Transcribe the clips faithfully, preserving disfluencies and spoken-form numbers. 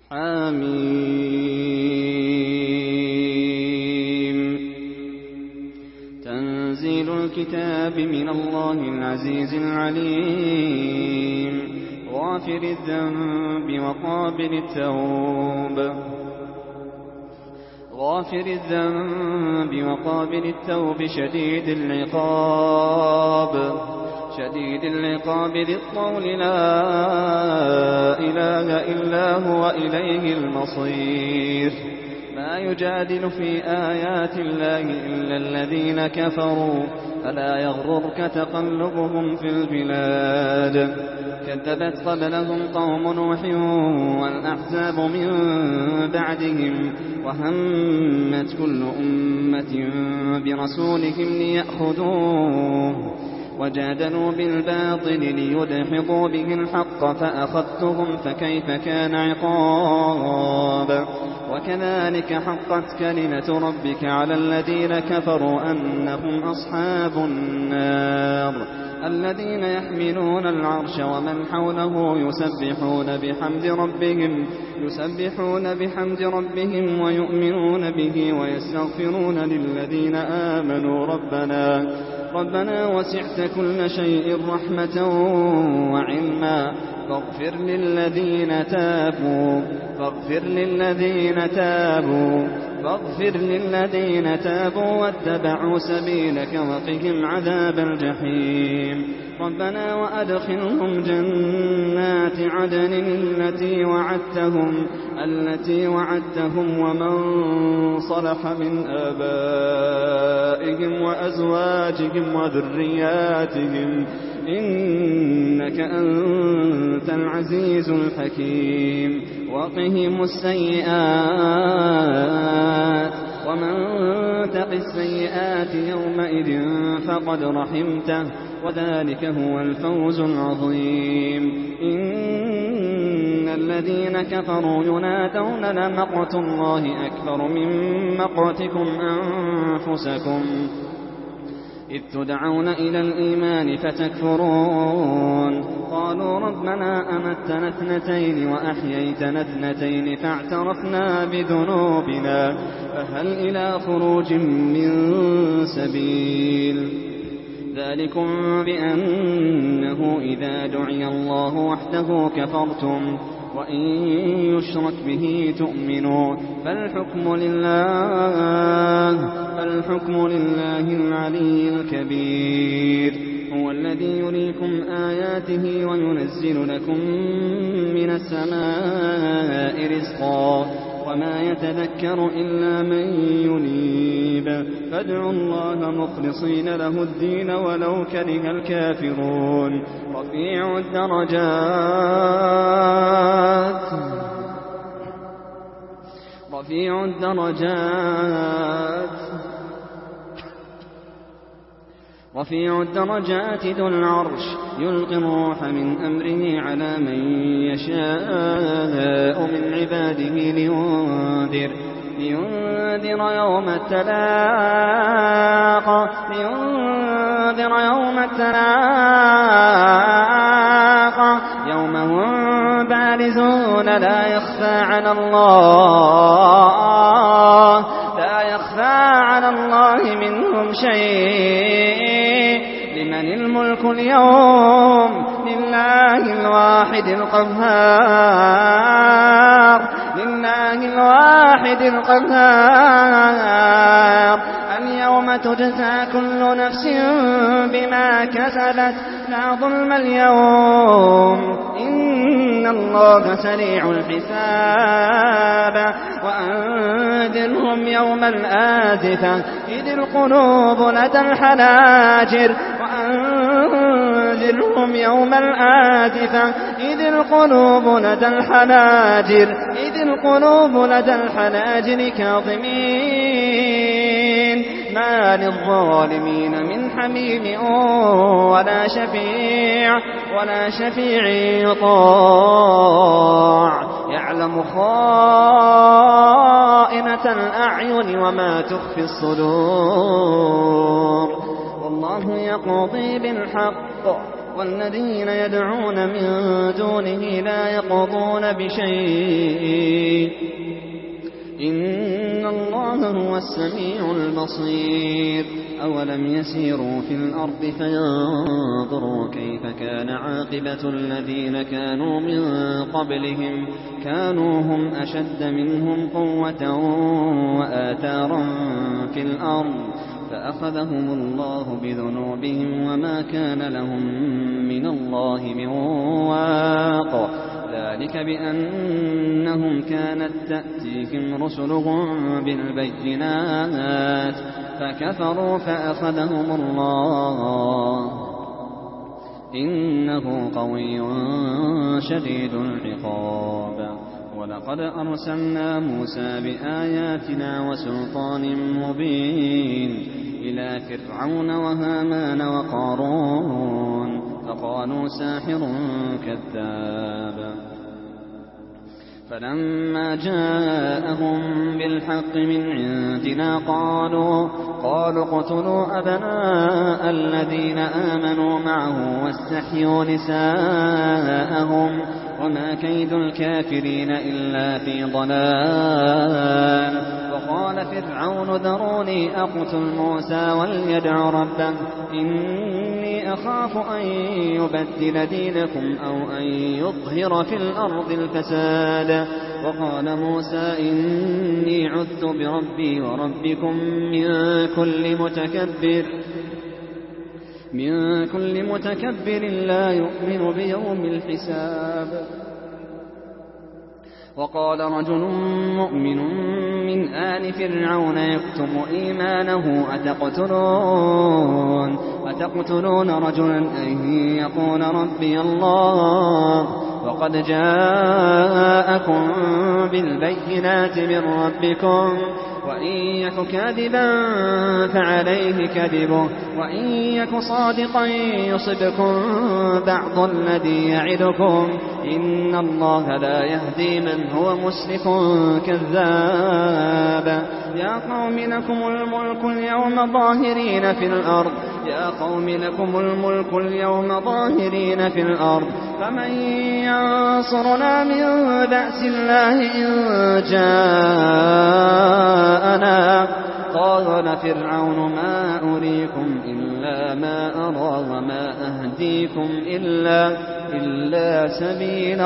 حميم. تنزيل الكتاب من الله العزيز العليم غافر الذنب وقابل التوب غافر الذنب وقابل التوب شديد العقاب شديد العقاب ذي الطول لا إله إلا هو إليه المصير. ما يجادل في آيات الله إلا الذين كفروا فلا يغررك تقلبهم في البلاد. كذبت قبلهم قوم نوح والأحزاب من بعدهم وهمت كل أمة برسولهم ليأخذوه وجادلوا بالباطل ليدحضوا به الحق فأخذتهم فكيف كان عقاب. وكذلك حقت كلمة ربك على الذين كفروا أنهم أصحاب النار الذين يحملون العرش ومن حوله يسبحون بحمد ربهم يسبحون بحمد ربهم ويؤمنون به ويستغفرون للذين آمنوا ربنا ربنا وسعت كل شيء رحمة وعلما فاغفر للذين تابوا فاغفر للذين تابوا فاغفر للذين تابوا واتبعوا سبيلك وقهم عذاب الجحيم. ربنا وأدخلهم جنات عدن التي وعدتهم التي وعدتهم ومن صلح من آبائهم وأزواجهم وذرياتهم إنك أنت العزيز الحكيم. وقهم السيئات ومن تق السيئات يومئذ فقد رحمته وذلك هو الفوز العظيم. إن الذين كفروا ينادون لمقت الله أكبر من مقتكم أنفسكم إذ تدعون إلى الإيمان فتكفرون. قالوا ربنا أمتنا اثنتين وأحييتنا اثنتين فاعترفنا بذنوبنا فهل إلى خروج من سبيل. ذلكم بأنه إذا دعي الله وحده كفرتم وإن يشرك به تؤمنوا فالحكم لله فالحكم لله العلي الكبير. هو الذي يريكم آياته وينزل لكم من السماء رزقا وما يتذكر إلا من ينيب. فادعوا الله مخلصين له الدين ولو كره الكافرون. رفيع الدرجات رفيع الدرجات رفيع الدرجات ذو العرش يلقي الروح من أمره على من يشاء من عباده لينذر لينذر يوم التلاق لينذر يوم التلاق يوم هم بارزون لا يخفى على الله لا يخفى على الله منهم شيء. لمن الملك اليوم لله الواحد القهار لله الواحد القهار. اليوم تجزى كل نفس بما كسبت لا ظلم اليوم إن الله سريع الحساب. وأنذرهم يوم الآزفة إذ القلوب لدى الحناجر وأنذرهم يوم الآزفة إذ القلوب لدى الحناجر إذ القلوب لدى الحناجر كاظمين ما للظالمين من حميم ولا شفيع ولا شفيع يطاع. يعلم خائنة الأعين وما تخفي الصدور. والله يقضي بالحق والذين يدعون من دونه لا يقضون بشيء وهو السميع البصير. أولم يسيروا في الأرض فينظروا كيف كان عاقبة الذين كانوا من قبلهم كانوا هم أشد منهم قوة وآثارا في الأرض فأخذهم الله بذنوبهم وما كان لهم من الله من واق. ذلك بأنهم كانت تأتيهم رسلهم بالبينات فكفروا فأخذهم الله إنه قوي شديد العقاب. ولقد أرسلنا موسى بآياتنا وسلطان مبين إلى فرعون وهامان وقارون فقالوا ساحر كذاب. فلما جاءهم بالحق من عندنا قالوا قالوا اقتلوا أبناء الذين آمنوا معه واستحيوا نساءهم وما كيد الكافرين إلا في ضلال. وقال فرعون ذروني أقتل موسى وليدع ربه إني أخاف أن يبدل دينكم أو أن يظهر في الأرض الفساد. وقال موسى إني عذت بربي وربكم من كل متكبر من كل متكبر لا يؤمن بيوم الحساب. وقال رجل مؤمن من آل فرعون يكتم إيمانه أتقتلون, أتقتلون رجلا أن يقول ربي الله وقد جاءكم بالبينات من ربكم وإن يك كاذبا فعليه كذبه وإن يك صادقا يصبكم بعض الذي يعدكم إن الله لا يهدي من هو مسرف كذاب. يا قوم لكم الملك اليوم ظاهرين في الأرض يا قوم لكم الملك اليوم ظاهرين في الأرض فمن ينصرنا من بأس الله إن جاءنا. قال فرعون ما أريكم إلا ما أرى وما أهديكم إلا, إلا سبيل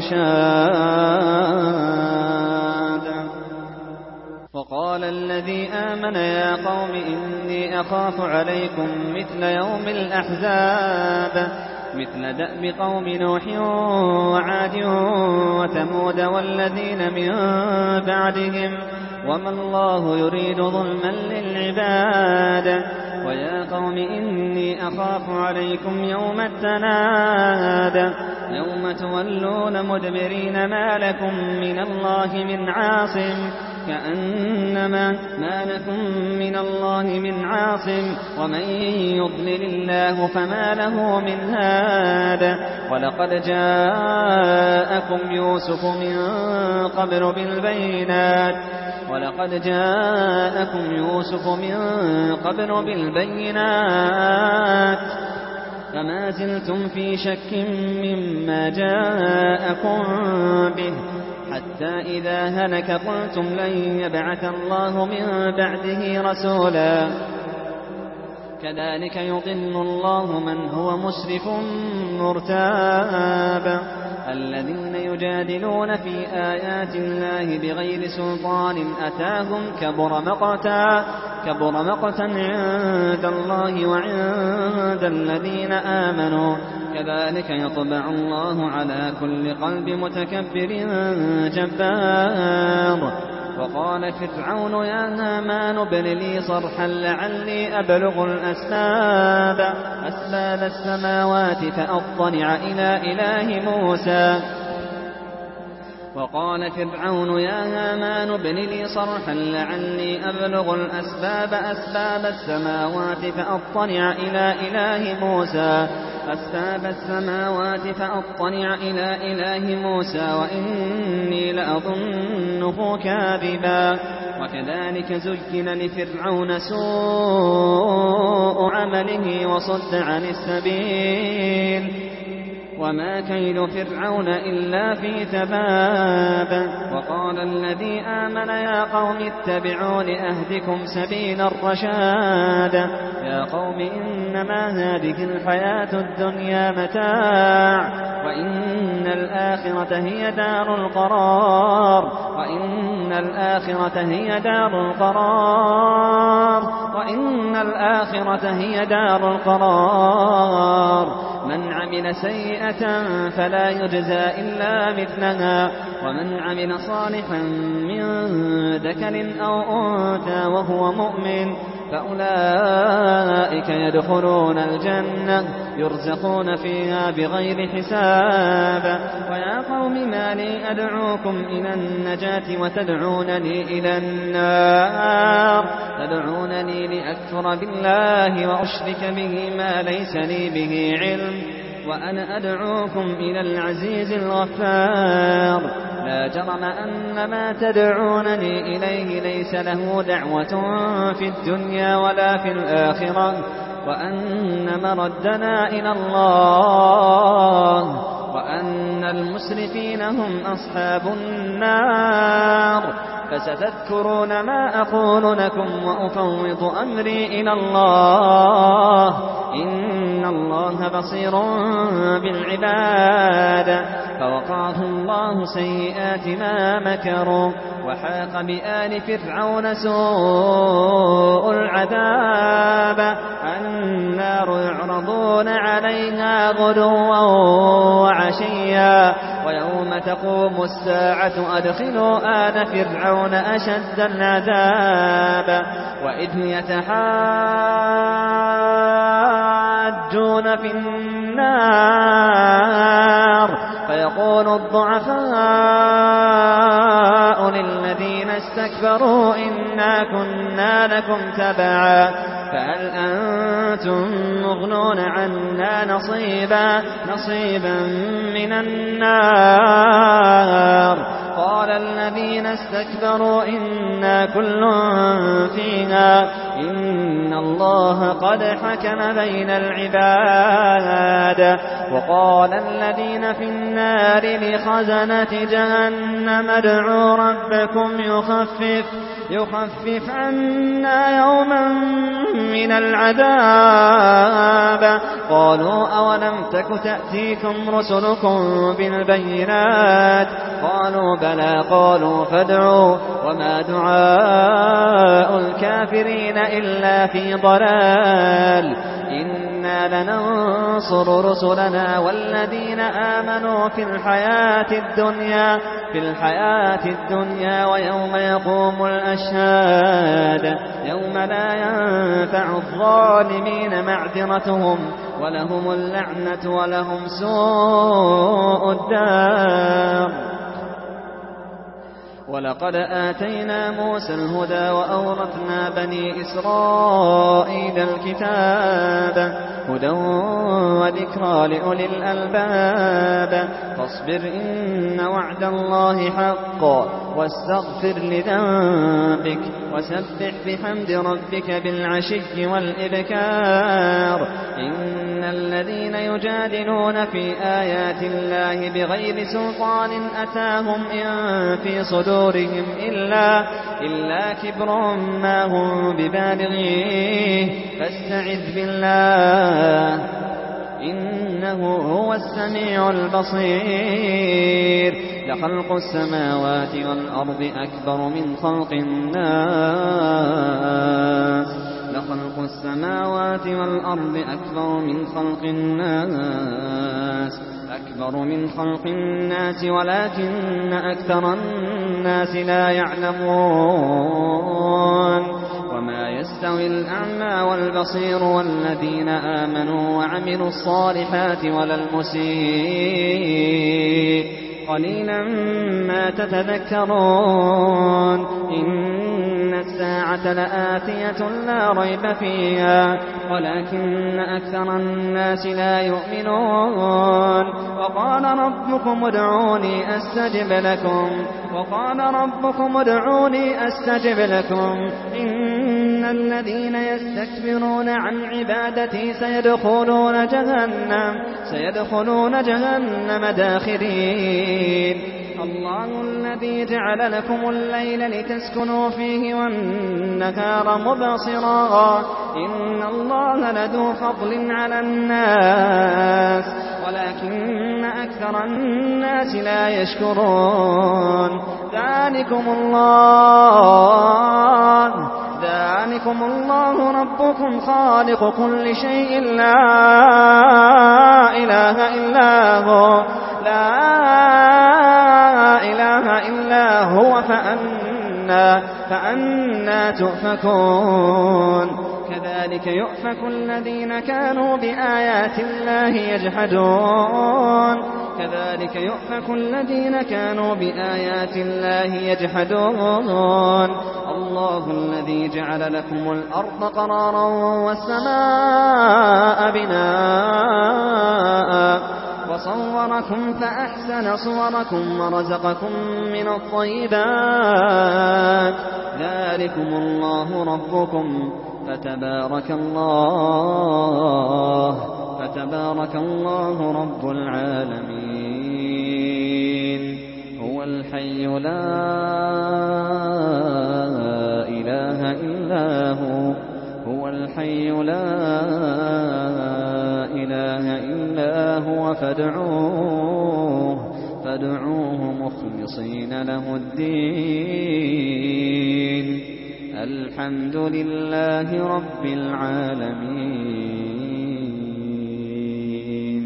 الرشاد. وقال الذي آمن يا قوم إني أخاف عليكم مثل يوم الأحزاب مثل دأب قوم نوح وعاد وثمود والذين من بعدهم وما الله يريد ظلما للعباد. ويا قوم إني أخاف عليكم يوم التناد يوم تولون مدبرين ما لكم من الله من عاصم كأنما ما لكم من الله من عاصم ومن يضلل الله فما له من هاد. ولقد جاءكم يوسف من قبل بالبينات ولقد جاءكم يوسف من قبل بالبينات فما زلتم في شك مما جاءكم به حتى إذا هلك قلتم لن يبعث الله من بعده رسولا. كذلك يضل الله من هو مسرف مرتاب. الذين يجادلون في آيات الله بغير سلطان أتاهم كبر مقتا كبر مقتا عند الله وعند الذين آمنوا كذلك يطبع الله على كل قلب متكبر جبار. وقال فرعون يا هامان ابن لي صرحا لعلي أبلغ الأسباب أسباب السماوات فأطلع إلى إله موسى. وقال فرعون يا هامان ابن لي صرحا لعلي أبلغ الأسباب أسباب السماوات فأطلع إلى إله موسى أسباب السماوات فأطلع إلى إله موسى وإني لأظنه كاذبا. وكذلك زين لفرعون سوء عمله وصد عن السبيل وما كيد فرعون إلا في تباب. وقال الذي آمن يا قوم اتبعون أهدكم سبيل الرشاد. يا قوم إنما هذه الحياة الدنيا متاع وإن الآخرة هي دار القرار وإن الآخرة هي دار القرار وإن الآخرة هي دار القرار. من عمل سيئة فلا يجزى إلا مثلها ومن عمل صالحا من ذكر أو أنثى وهو مؤمن فأولئك يدخلون الجنة يرزقون فيها بغير حساب. ويا قوم ما لي أدعوكم إلى النجاة وتدعونني إلى النار تدعونني لأكفر بالله وأشرك به ما ليس لي به علم وأنا أدعوكم إلى العزيز الغفار. لا جرم أن ما تدعونني إليه ليس له دعوة في الدنيا ولا في الآخرة وأن مردنا إلى الله وأن المسرفين هم أصحاب النار. فستذكرون ما أقول لكم وأفوض أمري إلى الله إن الله بصير بالعباد. فوقاه الله سيئات ما مكروا وحاق بآل فرعون سوء العذاب. النار يعرضون عليها غدوا وعشيا ويوم تقوم الساعة أدخلوا آل فرعون أشد العذاب. وإذ يتحاجون في النار فيقول الضعفاء للذين استكبروا إنا كنا لكم تبعا فهل أنتم مغنون عنا نصيبا نصيبا من النار. قال الذين استكبروا إنا كل فيها إن الله قد حكم بين العباد. وقال الذين في النار لخزنة جهنم ادعوا ربكم يخفف يخفف عنا يوما من العذاب. قالوا أولم تك تأتيكم رسلكم بالبينات قالوا بلى قالوا فادعوا وما دعاء الكافرين إلا في ضلال. إنا لننصر رسلنا والذين آمنوا في الحياة الدنيا في الحياة الدنيا ويوم يقوم الأشهاد يوم لا ينفع الظالمين معذرتهم ولهم اللعنة ولهم سوء الدار. ولقد آتينا موسى الهدى وأورثنا بني إسرائيل الكتاب هدى وذكرى لأولي الألباب. فاصبر إن وعد الله حق واستغفر لذنبك وسبح بحمد ربك بالعشي والإبكار. إن الذين يجادلون في آيات الله بغير سلطان أتاهم إن في صدورهم إلا, إلا كبر ما هم ببالغيه فاستعذ بالله إنه هو السميع البصير. لخلق السماوات والأرض أكبر من خلق الناس لخلق السماوات والأرض أكبر من خلق الناس أكبر من خلق الناس ولكن أكثر الناس لا يعلمون. وما يستوي الأعمى والبصير والذين آمنوا وعملوا الصالحات ولا المسيء قليلا ما تتذكرون. إن الساعة لآتية لا ريب فيها ولكن أكثر الناس لا يؤمنون. وقال ربكم ادعوني أستجب لكم وقال ربكم ادعوني أستجب لكم إن الذين يستكبرون عن عبادتي سيدخلون جهنم سيدخلون جهنم داخرين الله الذي جعل لكم الليل لتسكنوا فيه والنهار مبصرا إن الله لذو فضل على الناس ولكن أكثر الناس لا يشكرون ذلكم الله ذلكم الله ربكم خالق كل شيء لا إله إلا هو لا إله إلا هو فأنا فأنا تؤفكون كذلك يؤفك الذين كانوا بآيات الله يجحدون كذلك يؤفك الذين كانوا بآيات الله يجحدون الله الذي جعل لكم الأرض قرارا والسماء بناء وصوركم فأحسن صوركم ورزقكم من الطيبات ذلكم الله ربكم فتبارك الله فتبارك الله رب العالمين هو الحي لا إله إلا هو هو الحي لا إله إلا هو فادعوه فادعوه مخلصين له الدين الحمد لله رب العالمين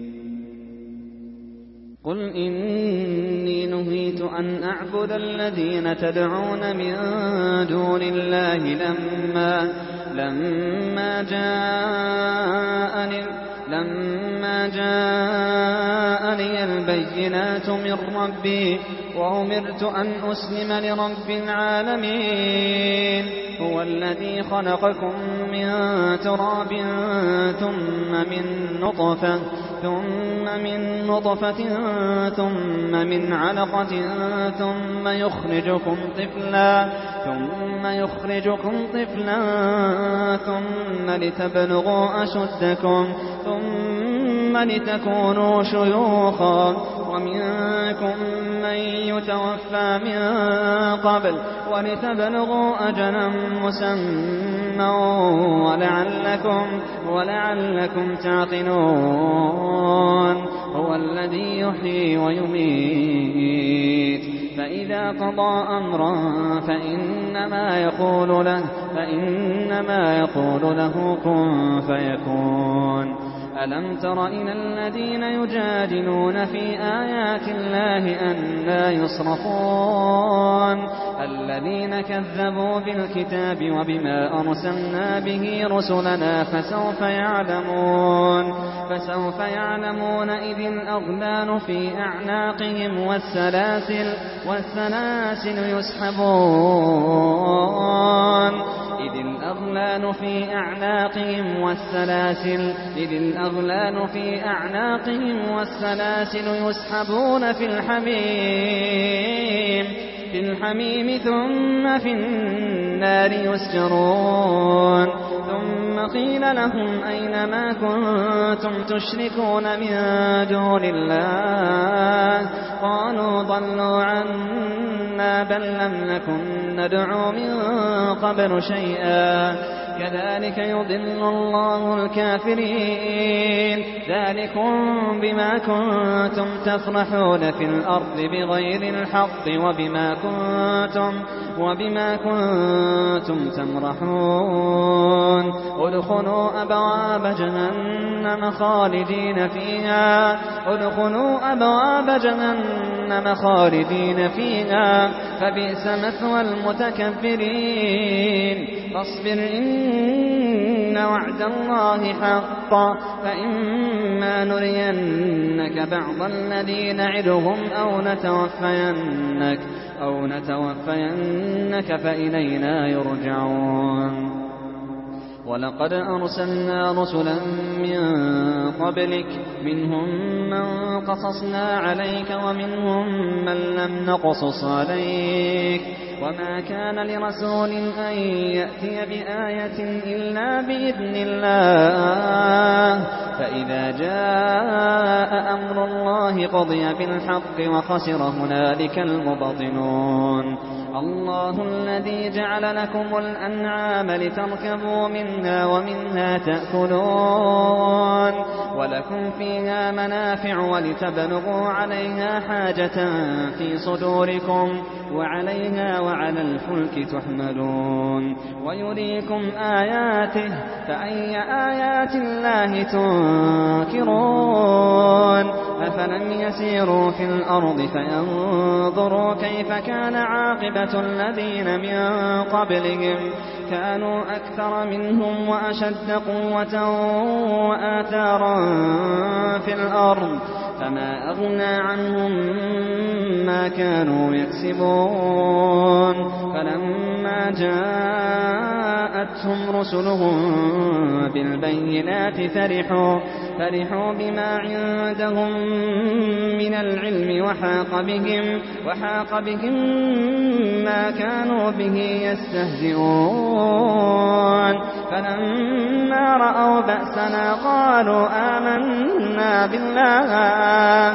قل إني نهيت أن أعبد الذين تدعون من دون الله لما لما جاءني لما جاءني البينات من ربي وأمرت أن أسلم لرب العالمين هو الذي خلقكم من تراب ثم من نطفة ثم من نطفة ثم من علقة ثم يخرجكم طفلا ثم يخرجكم طفلا ثم لتبلغوا أشدكم ثم لتكونوا شيوخا ومنكم من يتوفى من قبل ولتبلغوا أجلا مسمى ولعلكم ولعلكم تعقلون هو الذي يحيي ويميت فإذا قضى أمرا فإنما يقول له فإنما يقول له كن فيكون ألم تر إلى الذين يجادلون في آيات الله أنى يصرفون الذين كذبوا بالكتاب وبما أرسلنا به رسلنا فسوف يعلمون فسوف يعلمون إذ الأغلال في أعناقهم والسلاسل والسلاسل يسحبون إذ الأغلال في أعناقهم والسلاسل إذ الأغلال في أعناقهم والسلاسل يسحبون في الحميم في الحميم ثم في النار يسجرون ثم قيل لهم أين ما كنتم تشركون من دون الله قالوا ضلوا عنا بل لم نكن ندعو من قبل شيئا كذلك يضل الله الكافرين ذلكم بما كنتم تفرحون في الأرض بغير الحق وبما كنتم وبما كنتم تمرحون ادخلوا أبواب جهنم خالدين فيها ادخلوا أبواب جهنم خالدين فيها فبئس مثوى المتكبرين فاصبر إن وعد الله حق فإما نرينك بعض الذي نعدهم أو نتوفينك أو نتوفينك فإلينا يرجعون ولقد أرسلنا رسلا من قبلك منهم من قصصنا عليك ومنهم من لم نقصص عليك وما كان لرسول أن يأتي بآية إلا بإذن الله فإذا جاء أمر الله قضي بالحق وخسر هنالك المبطلون الله الذي جعل لكم الأنعام لتركبوا منها ومنها تأكلون ولكم فيها منافع ولتبلغوا عليها حاجة في صدوركم وعليها وعلى الفلك تحملون ويريكم آياته فأي آيات الله تنكرون أفلم يسيروا في الأرض فينظروا كيف كان عاقبة الذين من قبلهم كانوا أكثر منهم وأشد قوة وآثارا في الأرض فما أغنى عنهم ما كانوا يكسبون فلما جاءتهم رسلهم بالبينات فرحوا, فرحوا بما عندهم من العلم وحاق بهم, وحاق بهم ما كانوا به يستهزئون فلما رأوا بأسنا قالوا آمنا بالله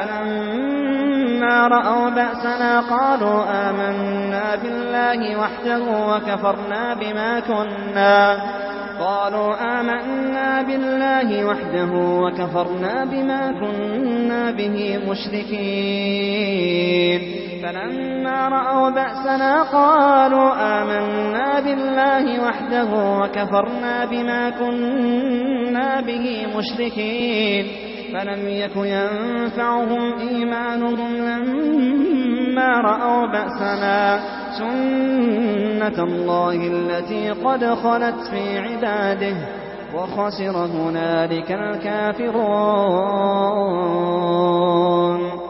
فلما رأوا بأسنا قالوا آمنا بالله وحده وكفرنا بما كنا قالوا آمنا بالله وحده وكفرنا بما كنا به مشركين فلما رأوا بأسنا قالوا آمنا بالله وحده وكفرنا بما كنا به مشركين فلم يك ينفعهم إيمانهم لما رأوا بأسنا سنة الله التي قد خلت في عباده وخسر هنالك الكافرون